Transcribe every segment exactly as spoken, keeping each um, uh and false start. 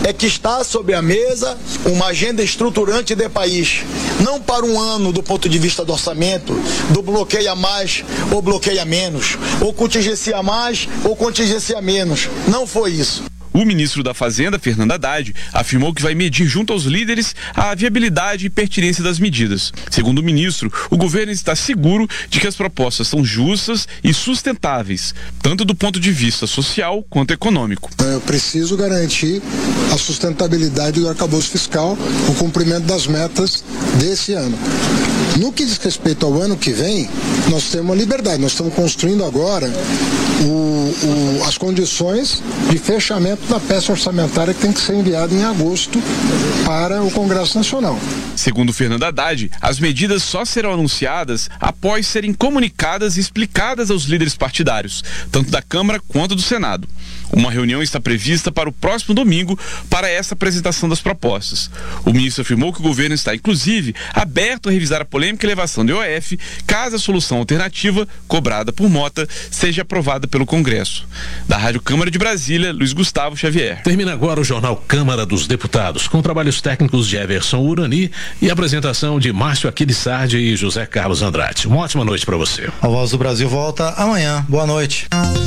é que está sobre a mesa uma agenda estruturante de país, não para um ano do ponto de vista do orçamento, do bloqueia mais ou bloqueia menos, ou contingencia mais ou contingencia menos. Não foi isso. O ministro da Fazenda, Fernando Haddad, afirmou que vai medir junto aos líderes a viabilidade e pertinência das medidas. Segundo o ministro, o governo está seguro de que as propostas são justas e sustentáveis, tanto do ponto de vista social quanto econômico. Eu preciso garantir a sustentabilidade do arcabouço fiscal, o cumprimento das metas desse ano. No que diz respeito ao ano que vem, nós temos uma liberdade. Nós estamos construindo agora o, o, as condições de fechamento da peça orçamentária que tem que ser enviada em agosto para o Congresso Nacional. Segundo Fernando Haddad, as medidas só serão anunciadas após serem comunicadas e explicadas aos líderes partidários, tanto da Câmara quanto do Senado. Uma reunião está prevista para o próximo domingo para essa apresentação das propostas. O ministro afirmou que o governo está, inclusive, aberto a revisar a polêmica elevação do I O F, caso a solução alternativa, cobrada por Mota, seja aprovada pelo Congresso. Da Rádio Câmara de Brasília, Luiz Gustavo Xavier. Termina agora o Jornal Câmara dos Deputados, com trabalhos técnicos de Everson Urani e apresentação de Márcio Aquiles Sardi e José Carlos Andrade. Uma ótima noite para você. A Voz do Brasil volta amanhã. Boa noite.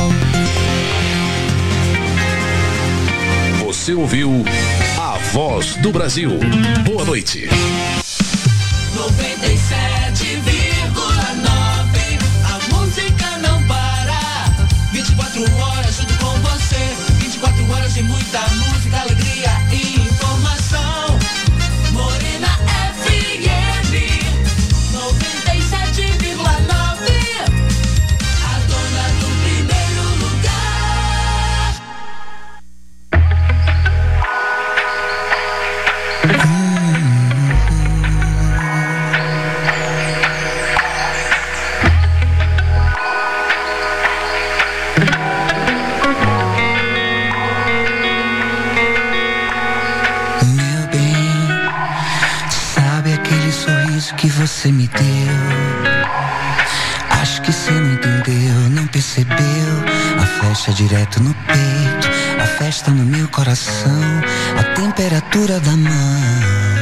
Você ouviu A Voz do Brasil. Boa noite. noventa e sete vírgula nove, a música não para. vinte e quatro horas junto com você. vinte e quatro horas de muita música, alegria e informação. Morena F M noventa e sete vírgula nove, a dona do primeiro lugar. Que você me deu, acho que você não entendeu, não percebeu. A flecha direto no peito, a festa no meu coração, a temperatura da mão.